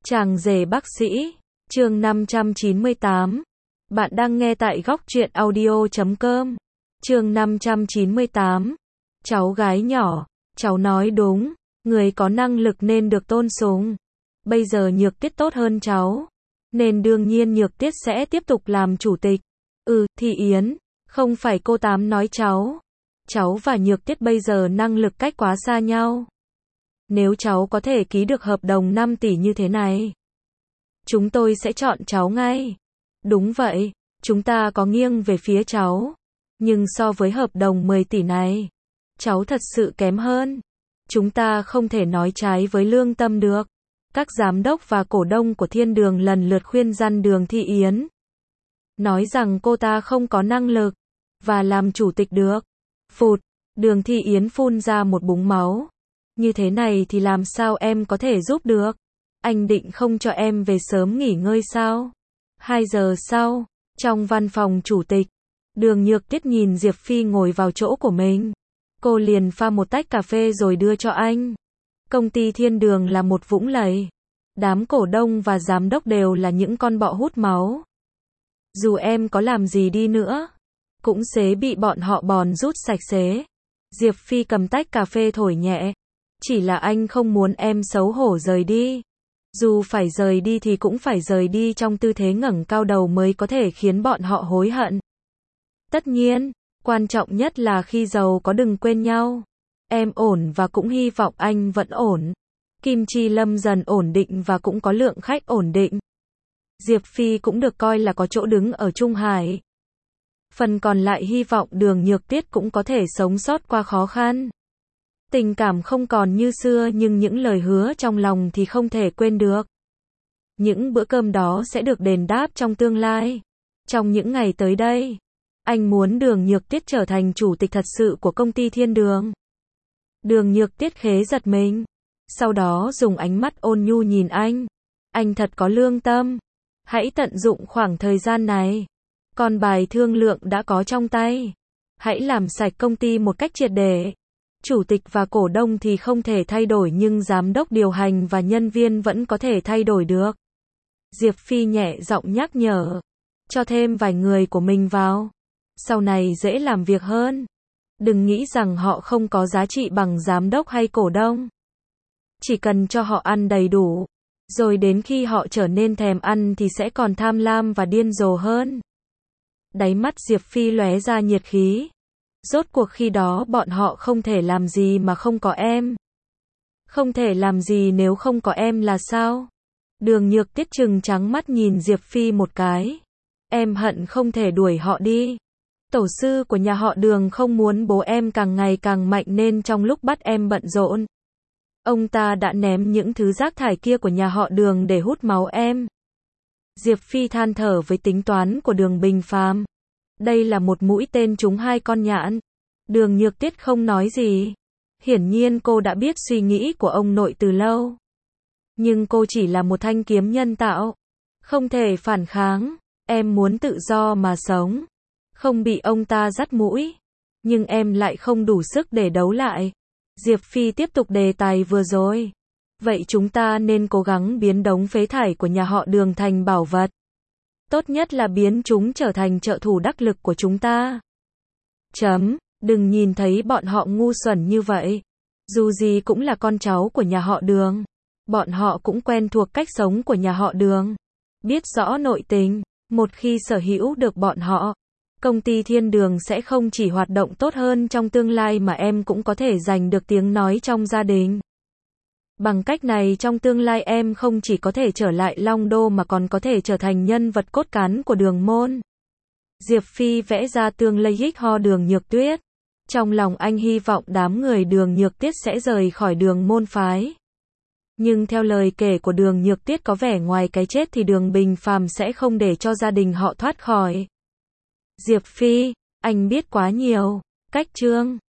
Chàng rể bác sĩ, chương 598. Bạn đang nghe tại góc truyện audio.com. Chương 598. Cháu gái nhỏ, cháu nói đúng, người có năng lực nên được tôn sùng. Bây giờ Nhược Tiết tốt hơn cháu, nên đương nhiên Nhược Tiết sẽ tiếp tục làm chủ tịch. Thị Yến, không phải cô Tám nói cháu. Cháu và Nhược Tiết bây giờ năng lực cách quá xa nhau. Nếu cháu có thể ký được hợp đồng 5 tỷ như thế này, chúng tôi sẽ chọn cháu ngay. Đúng vậy, chúng ta có nghiêng về phía cháu. Nhưng so với hợp đồng 10 tỷ này, cháu thật sự kém hơn. Chúng ta không thể nói trái với lương tâm được. Các giám đốc và cổ đông của Thiên Đường lần lượt khuyên răn Đường Thị Yến, nói rằng cô ta không có năng lực và làm chủ tịch được. Phụt, Đường Thị Yến phun ra một búng máu. Như thế này thì làm sao em có thể giúp được? Anh định không cho em về sớm nghỉ ngơi sao? 2 giờ sau, trong văn phòng chủ tịch, Đường Nhược Tiết nhìn Diệp Phi ngồi vào chỗ của mình. Cô liền pha một tách cà phê rồi đưa cho anh. Công ty Thiên Đường là một vũng lầy. Đám cổ đông và giám đốc đều là những con bọ hút máu. Dù em có làm gì đi nữa, cũng sẽ bị bọn họ bòn rút sạch sẽ. Diệp Phi cầm tách cà phê thổi nhẹ. Chỉ là anh không muốn em xấu hổ rời đi. Dù phải rời đi thì cũng phải rời đi trong tư thế ngẩng cao đầu mới có thể khiến bọn họ hối hận. Tất nhiên, quan trọng nhất là khi giàu có đừng quên nhau. Em ổn và cũng hy vọng anh vẫn ổn. Kim Chi Lâm dần ổn định và cũng có lượng khách ổn định. Diệp Phi cũng được coi là có chỗ đứng ở Trung Hải. Phần còn lại hy vọng Đường Nhược Tiết cũng có thể sống sót qua khó khăn. Tình cảm không còn như xưa nhưng những lời hứa trong lòng thì không thể quên được. Những bữa cơm đó sẽ được đền đáp trong tương lai. Trong những ngày tới đây, anh muốn Đường Nhược Tiết trở thành chủ tịch thật sự của công ty Thiên Đường. Đường Nhược Tiết khế giật mình. Sau đó dùng ánh mắt ôn nhu nhìn anh. Anh thật có lương tâm. Hãy tận dụng khoảng thời gian này. Còn bài thương lượng đã có trong tay. Hãy làm sạch công ty một cách triệt để. Chủ tịch và cổ đông thì không thể thay đổi nhưng giám đốc điều hành và nhân viên vẫn có thể thay đổi được. Diệp Phi nhẹ giọng nhắc nhở. Cho thêm vài người của mình vào. Sau này dễ làm việc hơn. Đừng nghĩ rằng họ không có giá trị bằng giám đốc hay cổ đông. Chỉ cần cho họ ăn đầy đủ. Rồi đến khi họ trở nên thèm ăn thì sẽ còn tham lam và điên rồ hơn. Đáy mắt Diệp Phi lóe ra nhiệt khí. Rốt cuộc khi đó bọn họ không thể làm gì mà không có em. Không thể làm gì nếu không có em là sao? Đường Nhược Tiết trừng trắng mắt nhìn Diệp Phi một cái. Em hận không thể đuổi họ đi. Tổ sư của nhà họ Đường không muốn bố em càng ngày càng mạnh nên trong lúc bắt em bận rộn, ông ta đã ném những thứ rác thải kia của nhà họ Đường để hút máu em. Diệp Phi than thở với tính toán của Đường Bình Phàm. Đây là một mũi tên trúng 2 con nhạn. Đường Nhược Tiết không nói gì. Hiển nhiên cô đã biết suy nghĩ của ông nội từ lâu. Nhưng cô chỉ là một thanh kiếm nhân tạo. Không thể phản kháng. Em muốn tự do mà sống. Không bị ông ta dắt mũi. Nhưng em lại không đủ sức để đấu lại. Diệp Phi tiếp tục đề tài vừa rồi. Vậy chúng ta nên cố gắng biến đống phế thải của nhà họ Đường thành bảo vật. Tốt nhất là biến chúng trở thành trợ thủ đắc lực của chúng ta. Đừng nhìn thấy bọn họ ngu xuẩn như vậy. Dù gì cũng là con cháu của nhà họ Đường. Bọn họ cũng quen thuộc cách sống của nhà họ Đường. Biết rõ nội tình. Một khi sở hữu được bọn họ, công ty Thiên Đường sẽ không chỉ hoạt động tốt hơn trong tương lai mà em cũng có thể giành được tiếng nói trong gia đình. Bằng cách này trong tương lai em không chỉ có thể trở lại Long Đô mà còn có thể trở thành nhân vật cốt cán của Đường môn. Diệp Phi vẽ ra tương lai hích ho Đường Nhược Tuyết. Trong lòng anh hy vọng đám người Đường Nhược Tiết sẽ rời khỏi Đường môn phái. Nhưng theo lời kể của Đường Nhược Tiết có vẻ ngoài cái chết thì Đường Bình Phàm sẽ không để cho gia đình họ thoát khỏi. Diệp Phi, anh biết quá nhiều. Cách chương